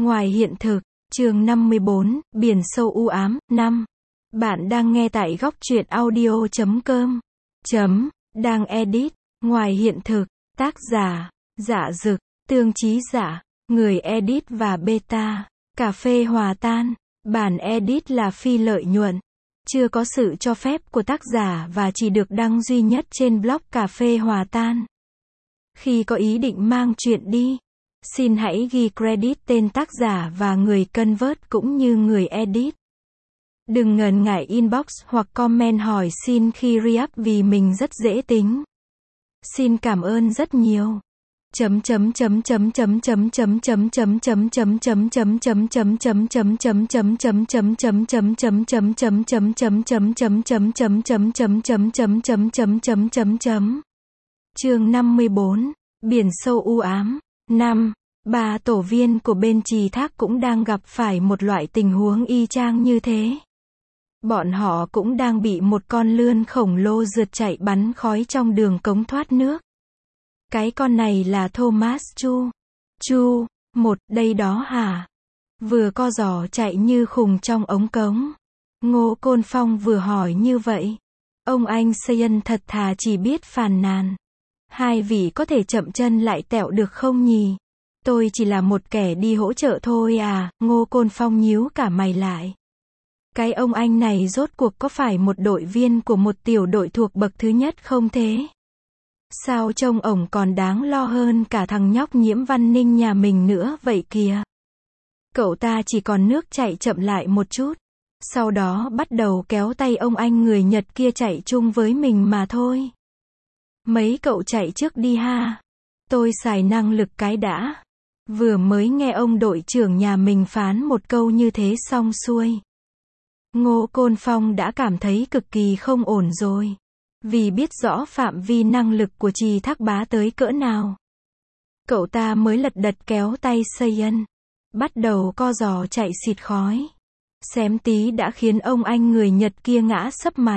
Ngoài hiện thực, chương 54, biển sâu u ám, 5. Bạn đang nghe tại góc truyện audio.com. Đang edit. Ngoài hiện thực, tác giả, Dạ Dực, Tương Chí Dạ, người edit và beta, Cà phê Hòa Tan. Bản edit là phi lợi nhuận, chưa có sự cho phép của tác giả và chỉ được đăng duy nhất trên blog Cà phê Hòa Tan. Khi có ý định mang chuyện đi, xin hãy ghi credit tên tác giả và người convert cũng như người edit. Đừng ngần ngại inbox hoặc comment hỏi xin khi re-up vì mình rất dễ tính. Xin cảm ơn rất nhiều. Chương 54, biển sâu u ám. 5. Ba tổ viên của bên Trì Thác cũng đang gặp phải một loại tình huống y chang như thế. Bọn họ cũng đang bị một con lươn khổng lồ rượt chạy bắn khói trong đường cống thoát nước. Cái con này là Thomas Chu. Một, đây đó hả? Vừa co giò chạy như khùng trong ống cống. Ngô Côn Phong vừa hỏi như vậy. Ông anh Saiyan thật thà chỉ biết phàn nàn. Hai vị có thể chậm chân lại tẹo được không nhỉ? Tôi chỉ là một kẻ đi hỗ trợ thôi à, Ngô Côn Phong nhíu cả mày lại. Cái ông anh này rốt cuộc có phải một đội viên của một tiểu đội thuộc bậc thứ nhất không thế? Sao trông ổng còn đáng lo hơn cả thằng nhóc Nhiễm Văn Ninh nhà mình nữa vậy kìa. Cậu ta chỉ còn nước chạy chậm lại một chút. Sau đó bắt đầu kéo tay ông anh người Nhật kia chạy chung với mình mà thôi. Mấy cậu chạy trước đi ha. Tôi xài năng lực cái đã. Vừa mới nghe ông đội trưởng nhà mình phán một câu như thế xong xuôi. Ngô Côn Phong đã cảm thấy cực kỳ không ổn rồi. Vì biết rõ phạm vi năng lực của Trì Thác bá tới cỡ nào. Cậu ta mới lật đật kéo tay Saiyan. Bắt đầu co giò chạy xịt khói. Xém tí đã khiến ông anh người Nhật kia ngã sấp mặt.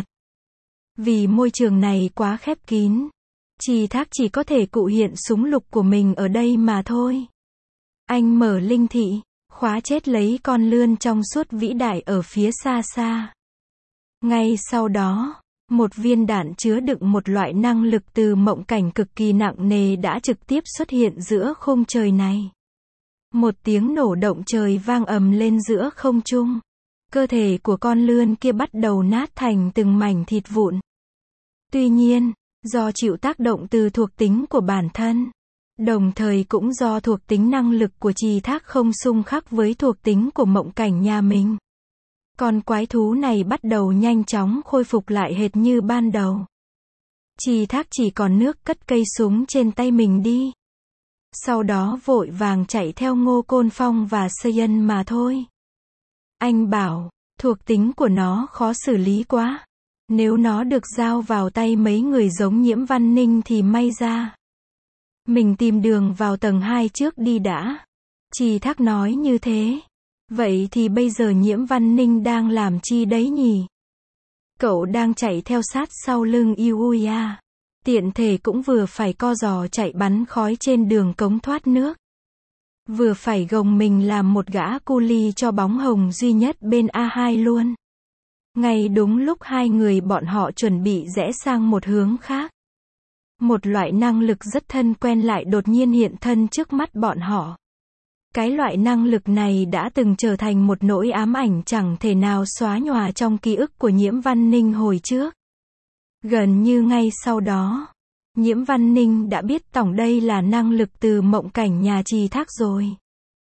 Vì môi trường này quá khép kín. Trì Thác chỉ có thể cụ hiện súng lục của mình ở đây mà thôi. Anh mở linh thị, khóa chết lấy con lươn trong suốt vĩ đại ở phía xa xa. Ngay sau đó, một viên đạn chứa đựng một loại năng lực từ mộng cảnh cực kỳ nặng nề đã trực tiếp xuất hiện giữa khung trời này. Một tiếng nổ động trời vang ầm lên giữa không trung. Cơ thể của con lươn kia bắt đầu nát thành từng mảnh thịt vụn. Tuy nhiên, do chịu tác động từ thuộc tính của bản thân, đồng thời cũng do thuộc tính năng lực của Trì Thác không xung khắc với thuộc tính của mộng cảnh nhà mình. Con quái thú này bắt đầu nhanh chóng khôi phục lại hệt như ban đầu. Trì Thác chỉ còn nước cất cây súng trên tay mình đi. Sau đó vội vàng chạy theo Ngô Côn Phong và Saiyan mà thôi. Anh bảo, thuộc tính của nó khó xử lý quá. Nếu nó được giao vào tay mấy người giống Nhiễm Văn Ninh thì may ra. Mình tìm đường vào tầng 2 trước đi đã. Trì Thác nói như thế. Vậy thì bây giờ Nhiễm Văn Ninh đang làm chi đấy nhỉ? Cậu đang chạy theo sát sau lưng Yuya. Tiện thể cũng vừa phải co giò chạy bắn khói trên đường cống thoát nước. Vừa phải gồng mình làm một gã cu li cho bóng hồng duy nhất bên A2 luôn. Ngay đúng lúc hai người bọn họ chuẩn bị rẽ sang một hướng khác. Một loại năng lực rất thân quen lại đột nhiên hiện thân trước mắt bọn họ. Cái loại năng lực này đã từng trở thành một nỗi ám ảnh chẳng thể nào xóa nhòa trong ký ức của Nhiễm Văn Ninh hồi trước. Gần như ngay sau đó, Nhiễm Văn Ninh đã biết tổng đây là năng lực từ mộng cảnh nhà Trì Thác rồi.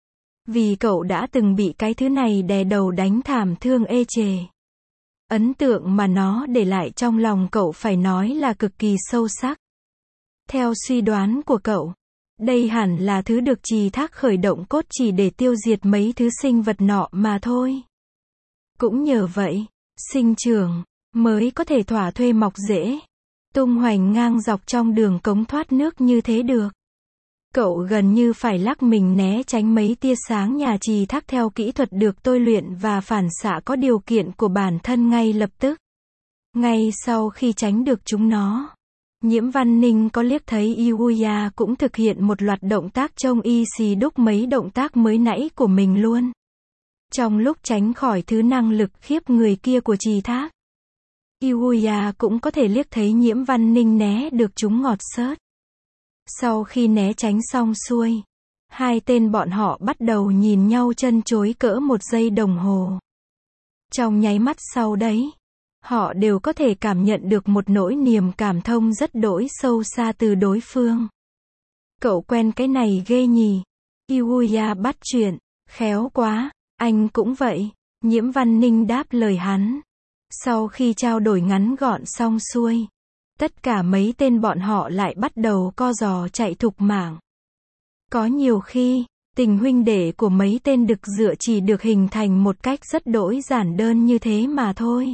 Vì cậu đã từng bị cái thứ này đè đầu đánh thảm thương ê chề. Ấn tượng mà nó để lại trong lòng cậu phải nói là cực kỳ sâu sắc. Theo suy đoán của cậu, đây hẳn là thứ được Trì Thác khởi động cốt chỉ để tiêu diệt mấy thứ sinh vật nọ mà thôi. Cũng nhờ vậy, sinh trưởng mới có thể thỏa thuê mọc rễ, tung hoành ngang dọc trong đường cống thoát nước như thế được. Cậu gần như phải lắc mình né tránh mấy tia sáng nhà Trì Thác theo kỹ thuật được tôi luyện và phản xạ có điều kiện của bản thân ngay lập tức. Ngay sau khi tránh được chúng nó, Nhiễm Văn Ninh có liếc thấy Yuya cũng thực hiện một loạt động tác trông y xì đúc mấy động tác mới nãy của mình luôn. Trong lúc tránh khỏi thứ năng lực khiếp người kia của Trì Thác, Yuya cũng có thể liếc thấy Nhiễm Văn Ninh né được chúng ngọt xớt. Sau khi né tránh xong xuôi, hai tên bọn họ bắt đầu nhìn nhau chân chối cỡ 1 giây đồng hồ. Trong nháy mắt sau đấy, họ đều có thể cảm nhận được một nỗi niềm cảm thông rất đỗi sâu xa từ đối phương. Cậu quen cái này ghê nhỉ? Yuya bắt chuyện. Khéo quá, anh cũng vậy. Nhiễm Văn Ninh đáp lời hắn. Sau khi trao đổi ngắn gọn xong xuôi, tất cả mấy tên bọn họ lại bắt đầu co giò chạy thục mạng. Có nhiều khi, tình huynh đệ của mấy tên đực dựa chỉ được hình thành một cách rất đỗi giản đơn như thế mà thôi.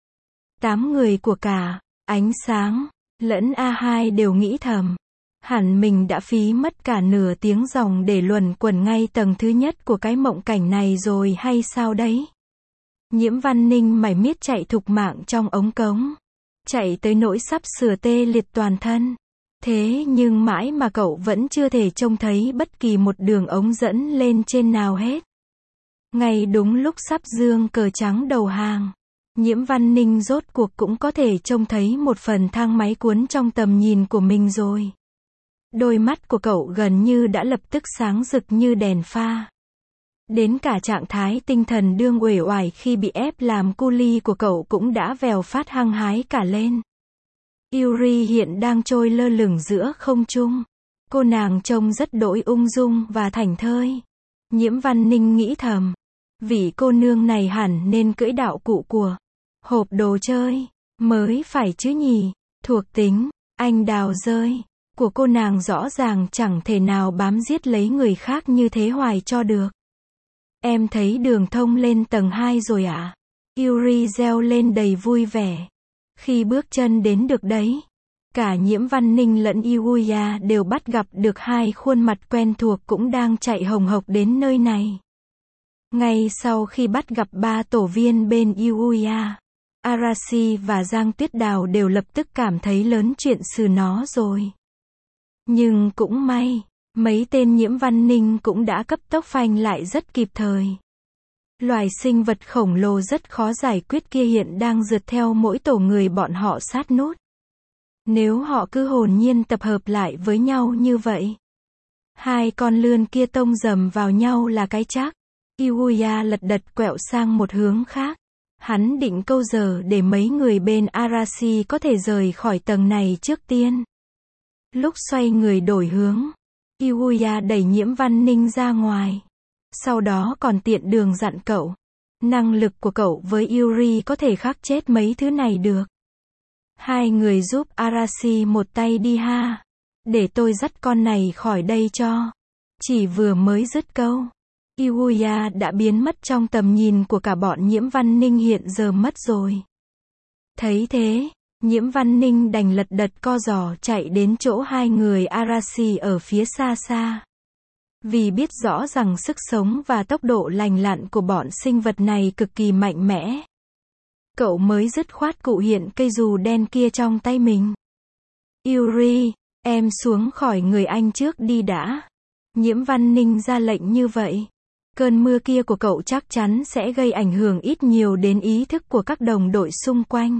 8 người của cả Ánh Sáng lẫn A2 đều nghĩ thầm, hẳn mình đã phí mất cả nửa tiếng ròng để luẩn quẩn ngay tầng thứ nhất của cái mộng cảnh này rồi hay sao đấy. Nhiễm Văn Ninh mải miết chạy thục mạng trong ống cống, chạy tới nỗi sắp sửa tê liệt toàn thân. Thế nhưng mãi mà cậu vẫn chưa thể trông thấy bất kỳ một đường ống dẫn lên trên nào hết. Ngay đúng lúc sắp giương cờ trắng đầu hàng, Nhiễm Văn Ninh rốt cuộc cũng có thể trông thấy một phần thang máy cuốn trong tầm nhìn của mình rồi. Đôi mắt của cậu gần như đã lập tức sáng rực như đèn pha. Đến cả trạng thái tinh thần đương uể oải khi bị ép làm cu li của cậu cũng đã vèo phát hăng hái cả lên. Yuri hiện đang trôi lơ lửng giữa không trung. Cô nàng trông rất đỗi ung dung và thảnh thơi. Nhiễm Văn Ninh nghĩ thầm, vị cô nương này hẳn nên cưỡi đạo cụ của hộp đồ chơi mới phải chứ nhỉ. Thuộc tính anh đào rơi của cô nàng rõ ràng chẳng thể nào bám giết lấy người khác như thế hoài cho được. Em thấy đường thông lên tầng 2 rồi ạ. Yuri reo lên đầy vui vẻ. Khi bước chân đến được đấy, cả Nhiễm Văn Ninh lẫn Yuya đều bắt gặp được hai khuôn mặt quen thuộc cũng đang chạy hồng hộc đến nơi này. Ngay sau khi bắt gặp 3 tổ viên bên Yuya, Arashi và Giang Tuyết Đào đều lập tức cảm thấy lớn chuyện xừ nó rồi. Nhưng cũng may, mấy tên Nhiễm Văn Ninh cũng đã cấp tốc phanh lại rất kịp thời. Loài sinh vật khổng lồ rất khó giải quyết kia hiện đang rượt theo mỗi tổ người bọn họ sát nút. Nếu họ cứ hồn nhiên tập hợp lại với nhau như vậy, hai con lươn kia tông dầm vào nhau là cái chắc. Yuya lật đật quẹo sang một hướng khác. Hắn định câu giờ để mấy người bên Arashi có thể rời khỏi tầng này trước tiên. Lúc xoay người đổi hướng, Yuya đẩy Nhiễm Văn Ninh ra ngoài. Sau đó còn tiện đường dặn cậu, năng lực của cậu với Yuri có thể khắc chết mấy thứ này được. Hai người giúp Arashi một tay đi ha. Để tôi dắt con này khỏi đây cho. Chỉ vừa mới dứt câu, Yuya đã biến mất trong tầm nhìn của cả bọn Nhiễm Văn Ninh hiện giờ mất rồi. Thấy thế, Nhiễm Văn Ninh đành lật đật co giò chạy đến chỗ hai người Arashi ở phía xa xa. Vì biết rõ rằng sức sống và tốc độ lành lặn của bọn sinh vật này cực kỳ mạnh mẽ, cậu mới dứt khoát cụ hiện cây dù đen kia trong tay mình. Yuri, em xuống khỏi người anh trước đi đã. Nhiễm Văn Ninh ra lệnh như vậy. Cơn mưa kia của cậu chắc chắn sẽ gây ảnh hưởng ít nhiều đến ý thức của các đồng đội xung quanh.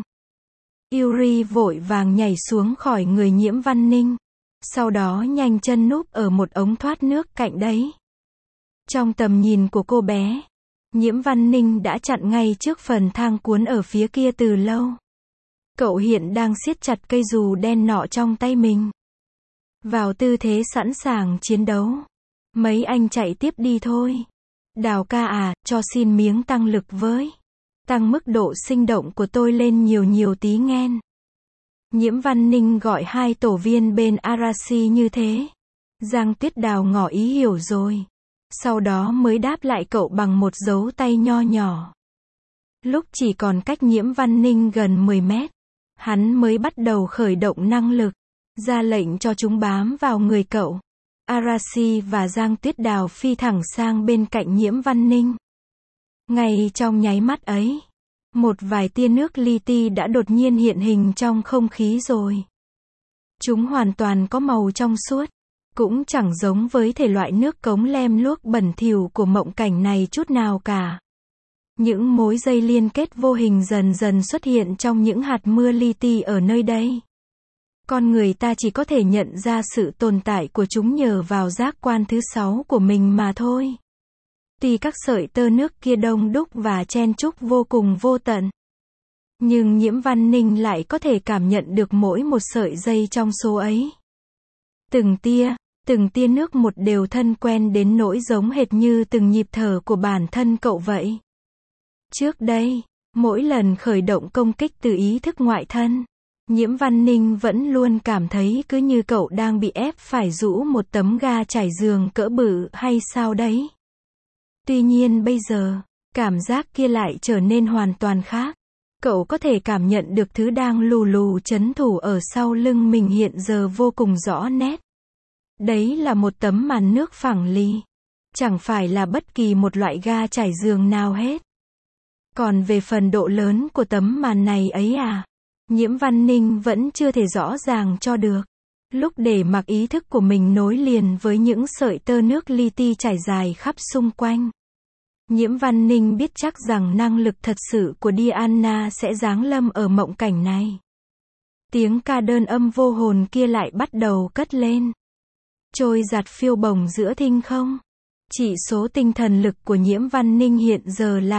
Yuri vội vàng nhảy xuống khỏi người Nhiễm Văn Ninh. Sau đó nhanh chân núp ở một ống thoát nước cạnh đấy. Trong tầm nhìn của cô bé, Nhiễm Văn Ninh đã chặn ngay trước phần thang cuốn ở phía kia từ lâu. Cậu hiện đang siết chặt cây dù đen nọ trong tay mình, vào tư thế sẵn sàng chiến đấu. Mấy anh chạy tiếp đi thôi. Đào ca à, cho xin miếng tăng lực với. Tăng mức độ sinh động của tôi lên nhiều tí nghen. Nhiễm Văn Ninh gọi hai tổ viên bên Arashi như thế. Giang Tuyết Đào ngỏ ý hiểu rồi. Sau đó mới đáp lại cậu bằng một dấu tay nho nhỏ. Lúc chỉ còn cách Nhiễm Văn Ninh gần 10 mét, hắn mới bắt đầu khởi động năng lực, ra lệnh cho chúng bám vào người cậu. Arashi và Giang Tuyết Đào phi thẳng sang bên cạnh Nhiễm Văn Ninh. Ngay trong nháy mắt ấy, một vài tia nước li ti đã đột nhiên hiện hình trong không khí rồi. Chúng hoàn toàn có màu trong suốt. Cũng chẳng giống với thể loại nước cống lem luốc bẩn thỉu của mộng cảnh này chút nào cả. Những mối dây liên kết vô hình dần dần xuất hiện trong những hạt mưa li ti ở nơi đây. Con người ta chỉ có thể nhận ra sự tồn tại của chúng nhờ vào giác quan thứ 6 của mình mà thôi. Tuy các sợi tơ nước kia đông đúc và chen chúc vô cùng vô tận, nhưng Nhiễm Văn Ninh lại có thể cảm nhận được mỗi một sợi dây trong số ấy. Từng tia nước một đều thân quen đến nỗi giống hệt như từng nhịp thở của bản thân cậu vậy. Trước đây, mỗi lần khởi động công kích từ ý thức ngoại thân, Nhiễm Văn Ninh vẫn luôn cảm thấy cứ như cậu đang bị ép phải rũ một tấm ga trải giường cỡ bự hay sao đấy. Tuy nhiên bây giờ, cảm giác kia lại trở nên hoàn toàn khác. Cậu có thể cảm nhận được thứ đang lù lù trấn thủ ở sau lưng mình hiện giờ vô cùng rõ nét. Đấy là một tấm màn nước phẳng lì. Chẳng phải là bất kỳ một loại ga trải giường nào hết. Còn về phần độ lớn của tấm màn này ấy à? Nhiễm Văn Ninh vẫn chưa thể rõ ràng cho được. Lúc để mặc ý thức của mình nối liền với những sợi tơ nước li ti trải dài khắp xung quanh, Nhiễm Văn Ninh biết chắc rằng năng lực thật sự của Diana sẽ giáng lâm ở mộng cảnh này. Tiếng ca đơn âm vô hồn kia lại bắt đầu cất lên. Trôi giạt phiêu bồng giữa thinh không. Chỉ số tinh thần lực của Nhiễm Văn Ninh hiện giờ là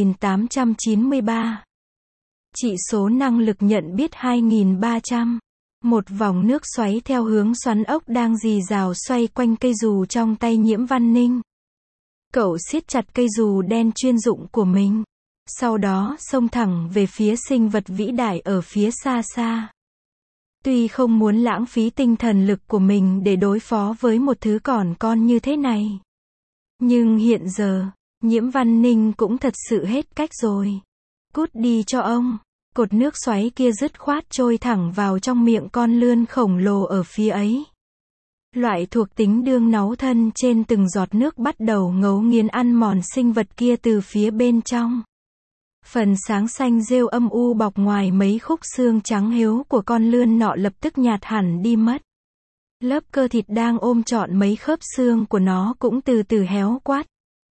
7893. Chỉ số năng lực nhận biết 2300. Một vòng nước xoáy theo hướng xoắn ốc đang rì rào xoay quanh cây dù trong tay Nhiễm Văn Ninh. Cậu siết chặt cây dù đen chuyên dụng của mình. Sau đó xông thẳng về phía sinh vật vĩ đại ở phía xa xa. Tuy không muốn lãng phí tinh thần lực của mình để đối phó với một thứ còn con như thế này, nhưng hiện giờ, Nhiễm Văn Ninh cũng thật sự hết cách rồi. Cút đi cho ông. Cột nước xoáy kia dứt khoát trôi thẳng vào trong miệng con lươn khổng lồ ở phía ấy. Loại thuộc tính đương náu thân trên từng giọt nước bắt đầu ngấu nghiến ăn mòn sinh vật kia từ phía bên trong. Phần sáng xanh rêu âm u bọc ngoài mấy khúc xương trắng hiếu của con lươn nọ lập tức nhạt hẳn đi mất. Lớp cơ thịt đang ôm trọn mấy khớp xương của nó cũng từ từ héo quát.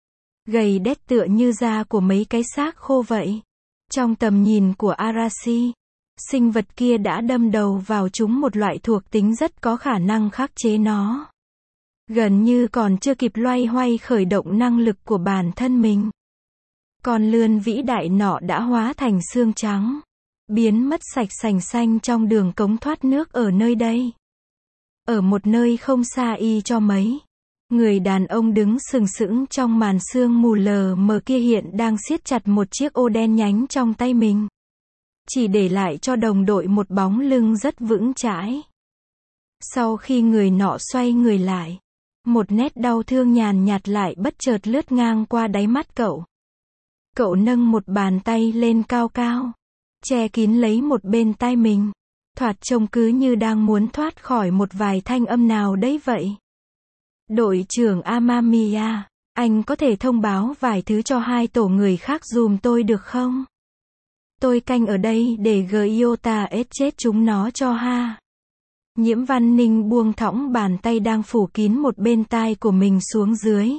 Gầy đét tựa như da của mấy cái xác khô vậy. Trong tầm nhìn của Arashi, sinh vật kia đã đâm đầu vào chúng một loại thuộc tính rất có khả năng khắc chế nó. Gần như còn chưa kịp loay hoay khởi động năng lực của bản thân mình. Con lươn vĩ đại nọ đã hóa thành xương trắng, biến mất sạch sành xanh trong đường cống thoát nước ở nơi đây. Ở một nơi không xa y cho mấy, người đàn ông đứng sừng sững trong màn sương mù lờ mờ kia hiện đang siết chặt một chiếc ô đen nhánh trong tay mình. Chỉ để lại cho đồng đội một bóng lưng rất vững chãi. Sau khi người nọ xoay người lại, một nét đau thương nhàn nhạt lại bất chợt lướt ngang qua đáy mắt cậu. Cậu nâng một bàn tay lên cao cao, che kín lấy một bên tai mình. Thoạt trông cứ như đang muốn thoát khỏi một vài thanh âm nào đấy vậy. Đội trưởng Amamiya, anh có thể thông báo vài thứ cho hai tổ người khác dùm tôi được không? Tôi canh ở đây để Gyota chết chúng nó cho ha. Nhiễm Văn Ninh buông thõng bàn tay đang phủ kín một bên tai của mình xuống dưới.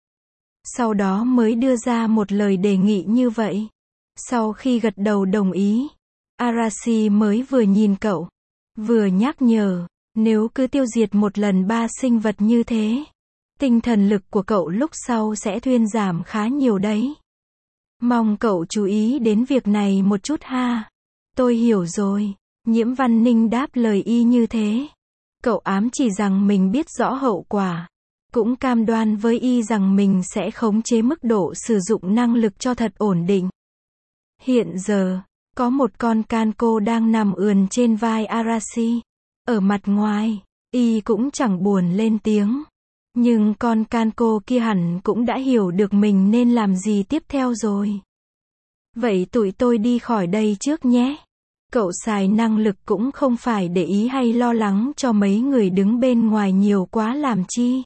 Sau đó mới đưa ra một lời đề nghị như vậy. Sau khi gật đầu đồng ý, Arashi mới vừa nhìn cậu, vừa nhắc nhở, nếu cứ tiêu diệt một lần 3 sinh vật như thế, tinh thần lực của cậu lúc sau sẽ thuyên giảm khá nhiều đấy. Mong cậu chú ý đến việc này một chút ha. Tôi hiểu rồi. Nhiễm Văn Ninh đáp lời y như thế. Cậu ám chỉ rằng mình biết rõ hậu quả. Cũng cam đoan với y rằng mình sẽ khống chế mức độ sử dụng năng lực cho thật ổn định. Hiện giờ, có một con Kanko đang nằm ườn trên vai Arashi. Ở mặt ngoài, y cũng chẳng buồn lên tiếng. Nhưng con Kanko kia hẳn cũng đã hiểu được mình nên làm gì tiếp theo rồi. Vậy tụi tôi đi khỏi đây trước nhé. Cậu xài năng lực cũng không phải để ý hay lo lắng cho mấy người đứng bên ngoài nhiều quá làm chi.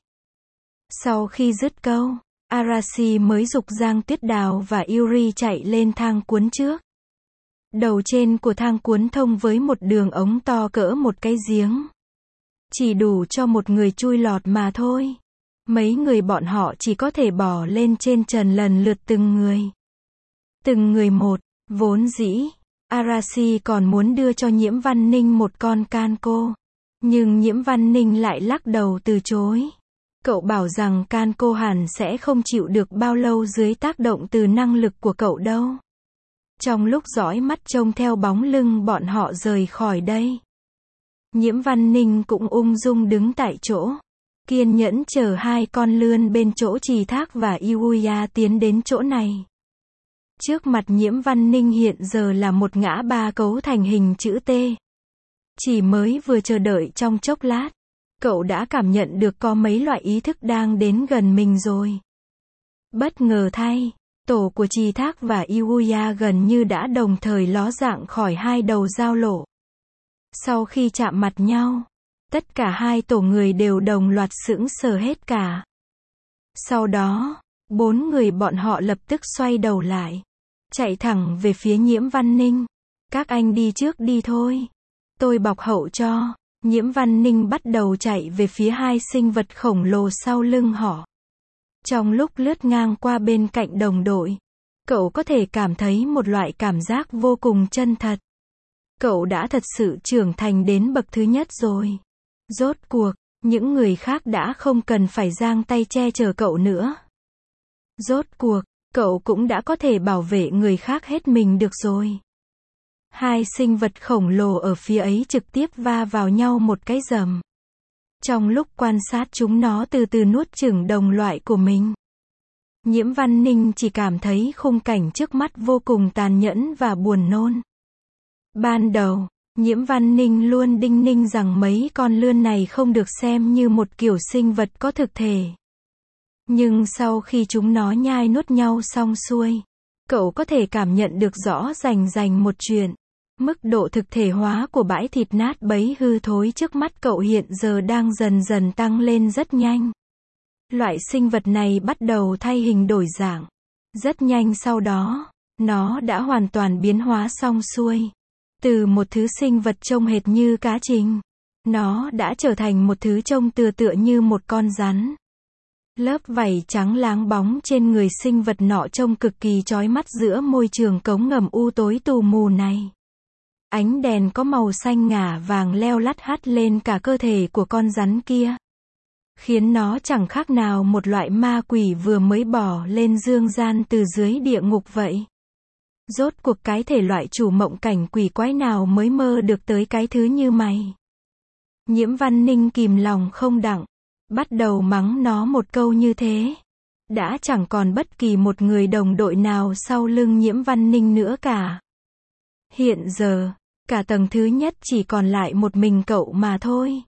Sau khi dứt câu, Arashi mới giục Giang Tuyết Đào và Yuri chạy lên thang cuốn trước. Đầu trên của thang cuốn thông với một đường ống to cỡ một cái giếng. Chỉ đủ cho một người chui lọt mà thôi. Mấy người bọn họ chỉ có thể bỏ lên trên trần lần lượt từng người. Từng người một, vốn dĩ, Arashi còn muốn đưa cho Nhiễm Văn Ninh một con Kanko. Nhưng Nhiễm Văn Ninh lại lắc đầu từ chối. Cậu bảo rằng Kanko hẳn sẽ không chịu được bao lâu dưới tác động từ năng lực của cậu đâu. Trong lúc dõi mắt trông theo bóng lưng bọn họ rời khỏi đây, Nhiễm Văn Ninh cũng ung dung đứng tại chỗ, kiên nhẫn chờ hai con lươn bên chỗ Trì Thác và Yuya tiến đến chỗ này. Trước mặt Nhiễm Văn Ninh hiện giờ là một ngã ba cấu thành hình chữ T. Chỉ mới vừa chờ đợi trong chốc lát, cậu đã cảm nhận được có mấy loại ý thức đang đến gần mình rồi. Bất ngờ thay, tổ của Trì Thác và Yuya gần như đã đồng thời ló dạng khỏi hai đầu giao lộ. Sau khi chạm mặt nhau, tất cả hai tổ người đều đồng loạt sững sờ hết cả. Sau đó, bốn người bọn họ lập tức xoay đầu lại, chạy thẳng về phía Nhiễm Văn Ninh. Các anh đi trước đi thôi. Tôi bọc hậu cho. Nhiễm Văn Ninh bắt đầu chạy về phía hai sinh vật khổng lồ sau lưng họ. Trong lúc lướt ngang qua bên cạnh đồng đội, cậu có thể cảm thấy một loại cảm giác vô cùng chân thật. Cậu đã thật sự trưởng thành đến bậc thứ nhất rồi. Rốt cuộc, những người khác đã không cần phải giang tay che chở cậu nữa. Rốt cuộc, cậu cũng đã có thể bảo vệ người khác hết mình được rồi. Hai sinh vật khổng lồ ở phía ấy trực tiếp va vào nhau một cái rầm. Trong lúc quan sát chúng nó từ từ nuốt chửng đồng loại của mình, Nhiễm Văn Ninh chỉ cảm thấy khung cảnh trước mắt vô cùng tàn nhẫn và buồn nôn. Ban đầu, Nhiễm Văn Ninh luôn đinh ninh rằng mấy con lươn này không được xem như một kiểu sinh vật có thực thể. Nhưng sau khi chúng nó nhai nuốt nhau xong xuôi, cậu có thể cảm nhận được rõ rành một chuyện. Mức độ thực thể hóa của bãi thịt nát bấy hư thối trước mắt cậu hiện giờ đang dần dần tăng lên rất nhanh. Loại sinh vật này bắt đầu thay hình đổi dạng. Rất nhanh sau đó, nó đã hoàn toàn biến hóa xong xuôi. Từ một thứ sinh vật trông hệt như cá trình, nó đã trở thành một thứ trông tựa như một con rắn. Lớp vảy trắng láng bóng trên người sinh vật nọ trông cực kỳ chói mắt giữa môi trường cống ngầm u tối tù mù này. Ánh đèn có màu xanh ngả vàng leo lắt hắt lên cả cơ thể của con rắn kia, khiến nó chẳng khác nào một loại ma quỷ vừa mới bỏ lên dương gian từ dưới địa ngục vậy. Rốt cuộc cái thể loại chủ mộng cảnh quỷ quái nào mới mơ được tới cái thứ như mày. Nhiễm Văn Ninh kìm lòng không đặng, bắt đầu mắng nó một câu như thế. Đã chẳng còn bất kỳ một người đồng đội nào sau lưng Nhiễm Văn Ninh nữa cả. Hiện giờ, cả tầng thứ nhất chỉ còn lại một mình cậu mà thôi.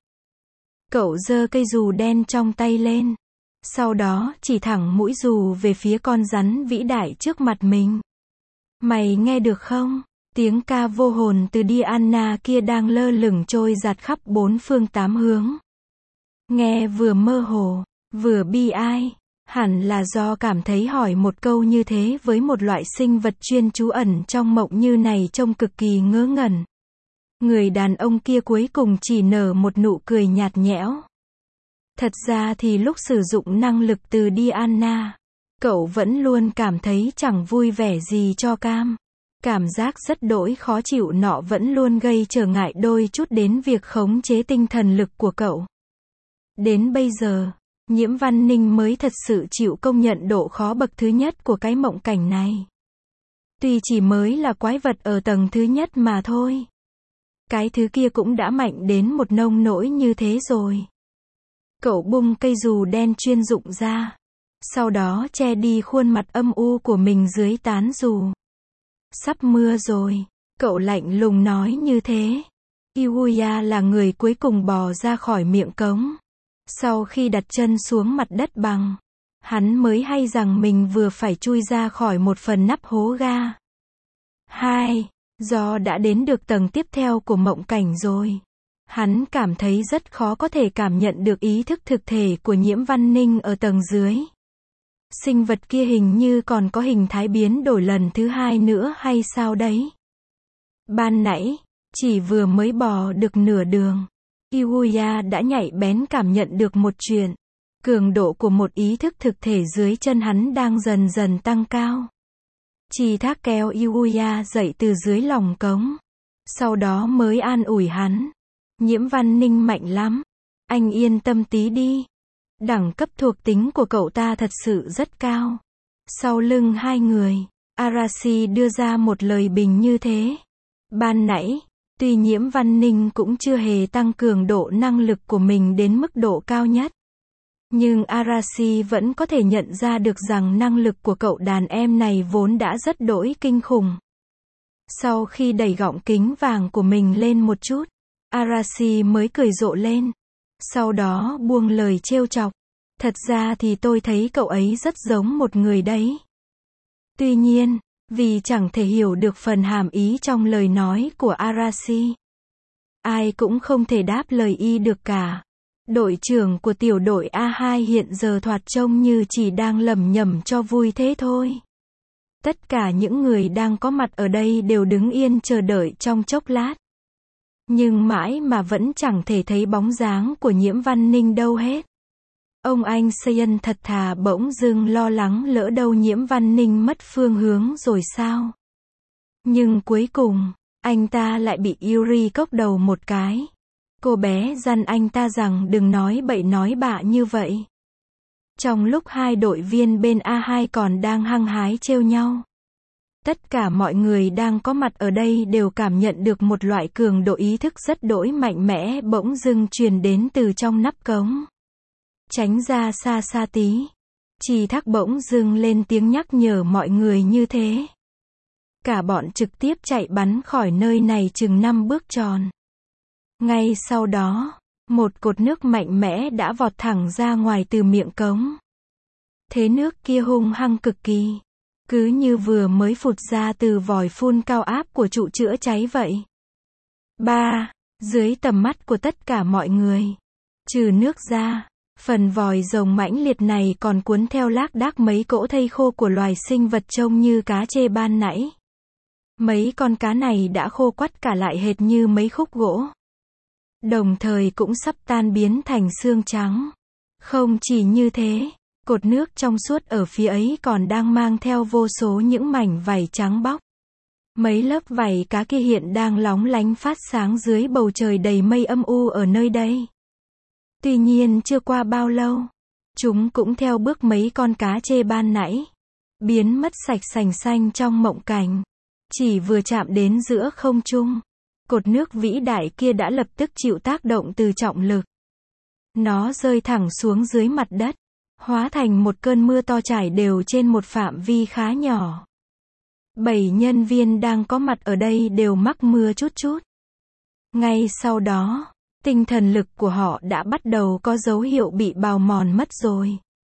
Cậu giơ cây dù đen trong tay lên, sau đó chỉ thẳng mũi dù về phía con rắn vĩ đại trước mặt mình. Mày nghe được không? Tiếng ca vô hồn từ Diana kia đang lơ lửng trôi dạt khắp bốn phương tám hướng. Nghe vừa mơ hồ, vừa bi ai. Hẳn là do cảm thấy hỏi một câu như thế với một loại sinh vật chuyên trú ẩn trong mộng như này trông cực kỳ ngớ ngẩn. Người đàn ông kia cuối cùng chỉ nở một nụ cười nhạt nhẽo. Thật ra thì lúc sử dụng năng lực từ Diana, cậu vẫn luôn cảm thấy chẳng vui vẻ gì cho cam. Cảm giác rất đỗi khó chịu nọ vẫn luôn gây trở ngại đôi chút đến việc khống chế tinh thần lực của cậu. Đến bây giờ, Nhiễm Văn Ninh mới thật sự chịu công nhận độ khó bậc thứ nhất của cái mộng cảnh này. Tuy chỉ mới là quái vật ở tầng thứ nhất mà thôi, cái thứ kia cũng đã mạnh đến một nông nỗi như thế rồi. Cậu bung cây dù đen chuyên dụng ra, sau đó che đi khuôn mặt âm u của mình dưới tán dù. Sắp mưa rồi, cậu lạnh lùng nói như thế. Yuya là người cuối cùng bò ra khỏi miệng cống. Sau khi đặt chân xuống mặt đất bằng, hắn mới hay rằng mình vừa phải chui ra khỏi một phần nắp hố ga. 2. Do đã đến được tầng tiếp theo của mộng cảnh rồi, hắn cảm thấy rất khó có thể cảm nhận được ý thức thực thể của Nhiễm Văn Ninh ở tầng dưới. Sinh vật kia hình như còn có hình thái biến đổi lần thứ hai nữa hay sao đấy? Ban nãy, chỉ vừa mới bò được nửa đường, Yuya đã nhạy bén cảm nhận được một chuyện. Cường độ của một ý thức thực thể dưới chân hắn đang dần dần tăng cao. Trì Thác kéo Yuya dậy từ dưới lòng cống. Sau đó mới an ủi hắn. Nhiễm Văn Ninh mạnh lắm. Anh yên tâm tí đi. Đẳng cấp thuộc tính của cậu ta thật sự rất cao. Sau lưng hai người, Arashi đưa ra một lời bình như thế. Ban nãy, tuy Nhiễm Văn Ninh cũng chưa hề tăng cường độ năng lực của mình đến mức độ cao nhất. Nhưng Arashi vẫn có thể nhận ra được rằng năng lực của cậu đàn em này vốn đã rất đỗi kinh khủng. Sau khi đẩy gọng kính vàng của mình lên một chút, Arashi mới cười rộ lên. Sau đó buông lời trêu chọc. Thật ra thì tôi thấy cậu ấy rất giống một người đấy. Tuy nhiên, vì chẳng thể hiểu được phần hàm ý trong lời nói của Arashi, ai cũng không thể đáp lời y được cả. Đội trưởng của tiểu đội A2 hiện giờ thoạt trông như chỉ đang lẩm nhẩm cho vui thế thôi. Tất cả những người đang có mặt ở đây đều đứng yên chờ đợi trong chốc lát. Nhưng mãi mà vẫn chẳng thể thấy bóng dáng của Nhiễm Văn Ninh đâu hết. Ông anh Seiyan thật thà bỗng dưng lo lắng lỡ đâu Nhiễm Văn Ninh mất phương hướng rồi sao. Nhưng cuối cùng, anh ta lại bị Yuri cốc đầu một cái. Cô bé dặn anh ta rằng đừng nói bậy nói bạ như vậy. Trong lúc hai đội viên bên A2 còn đang hăng hái trêu nhau, tất cả mọi người đang có mặt ở đây đều cảm nhận được một loại cường độ ý thức rất đỗi mạnh mẽ bỗng dưng truyền đến từ trong nắp cống. Tránh ra xa xa tí. Trì Thác bỗng dưng lên tiếng nhắc nhở mọi người như thế. Cả bọn trực tiếp chạy bắn khỏi nơi này chừng 5 bước tròn. Ngay sau đó, một cột nước mạnh mẽ đã vọt thẳng ra ngoài từ miệng cống. Thế nước kia hung hăng cực kỳ. Cứ như vừa mới phụt ra từ vòi phun cao áp của trụ chữa cháy vậy. 3. Dưới tầm mắt của tất cả mọi người. Trừ nước ra, phần vòi rồng mãnh liệt này còn cuốn theo lác đác mấy cỗ thây khô của loài sinh vật trông như cá trê ban nãy. Mấy con cá này đã khô quắt cả lại hệt như mấy khúc gỗ. Đồng thời cũng sắp tan biến thành xương trắng. Không chỉ như thế, cột nước trong suốt ở phía ấy còn đang mang theo vô số những mảnh vảy trắng bóc. Mấy lớp vảy cá kia hiện đang lóng lánh phát sáng dưới bầu trời đầy mây âm u ở nơi đây. Tuy nhiên chưa qua bao lâu, chúng cũng theo bước mấy con cá trê ban nãy, biến mất sạch sành xanh trong mộng cảnh. Chỉ vừa chạm đến giữa không trung, cột nước vĩ đại kia đã lập tức chịu tác động từ trọng lực. Nó rơi thẳng xuống dưới mặt đất, hóa thành một cơn mưa to trải đều trên một phạm vi khá nhỏ. 7 nhân viên đang có mặt ở đây đều mắc mưa chút chút. Ngay sau đó, tinh thần lực của họ đã bắt đầu có dấu hiệu bị bào mòn mất rồi.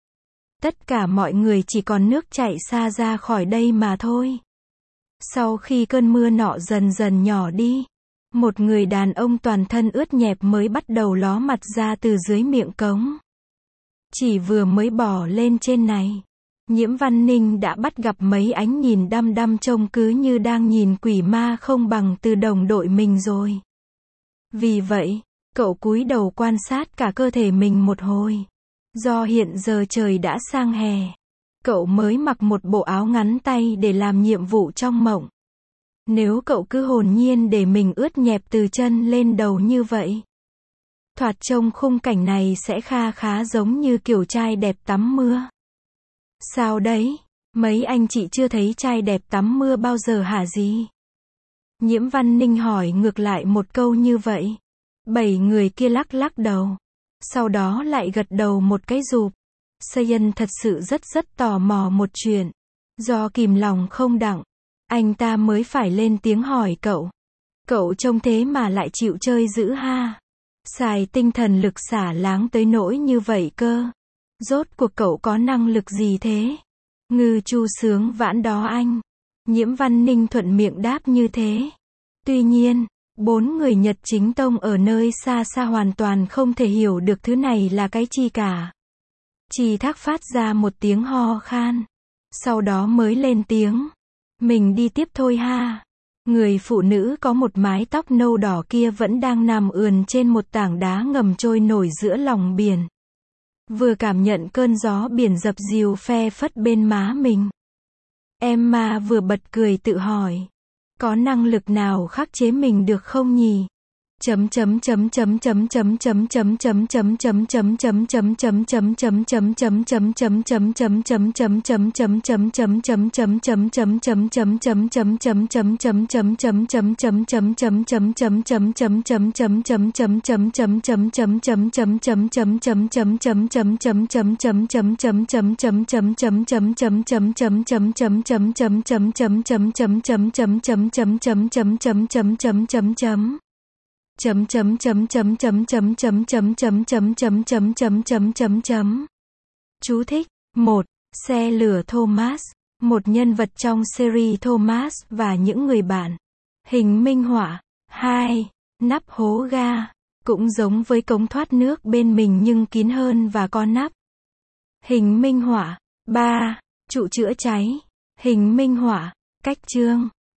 Tất cả mọi người chỉ còn nước chảy xa ra khỏi đây mà thôi. Sau khi cơn mưa nọ dần dần nhỏ đi, một người đàn ông toàn thân ướt nhẹp mới bắt đầu ló mặt ra từ dưới miệng cống. Chỉ vừa mới bò lên trên này, Nhiễm Văn Ninh đã bắt gặp mấy ánh nhìn đăm đăm trông cứ như đang nhìn quỷ ma không bằng từ đồng đội mình rồi. Vì vậy, cậu cúi đầu quan sát cả cơ thể mình một hồi. Do hiện giờ trời đã sang hè, cậu mới mặc một bộ áo ngắn tay để làm nhiệm vụ trong mộng. Nếu cậu cứ hồn nhiên để mình ướt nhẹp từ chân lên đầu như vậy, thoạt trông khung cảnh này sẽ khá giống như kiểu trai đẹp tắm mưa. Sao đấy? Mấy anh chị chưa thấy trai đẹp tắm mưa bao giờ hả gì? Nhiễm Văn Ninh hỏi ngược lại một câu như vậy. 7 người kia lắc lắc đầu. Sau đó lại gật đầu một cái rụp. Seiyan thật sự rất tò mò một chuyện. Do kìm lòng không đặng, anh ta mới phải lên tiếng hỏi cậu. Cậu trông thế mà lại chịu chơi dữ ha. Xài tinh thần lực xả láng tới nỗi như vậy cơ. Rốt cuộc cậu có năng lực gì thế? Ngư chu sướng vãn đó anh. Nhiễm Văn Ninh thuận miệng đáp như thế. Tuy nhiên, 4 người Nhật chính tông ở nơi xa xa hoàn toàn không thể hiểu được thứ này là cái chi cả. Trì Thác phát ra một tiếng ho khan. Sau đó mới lên tiếng. Mình đi tiếp thôi ha. Người phụ nữ có một mái tóc nâu đỏ kia vẫn đang nằm ườn trên một tảng đá ngầm trôi nổi giữa lòng biển. Vừa cảm nhận cơn gió biển dập dìu phe phất bên má mình. Emma vừa bật cười tự hỏi. Có năng lực nào khắc chế mình được không nhỉ? Chú thích. 1. Xe lửa Thomas. Một nhân vật trong series Thomas và những người bạn. Hình minh họa. 2. Nắp hố ga. Cũng giống với cống thoát nước bên mình nhưng kín hơn và có nắp. Hình minh họa. 3. Trụ chữa cháy. Hình minh họa. Cách chương.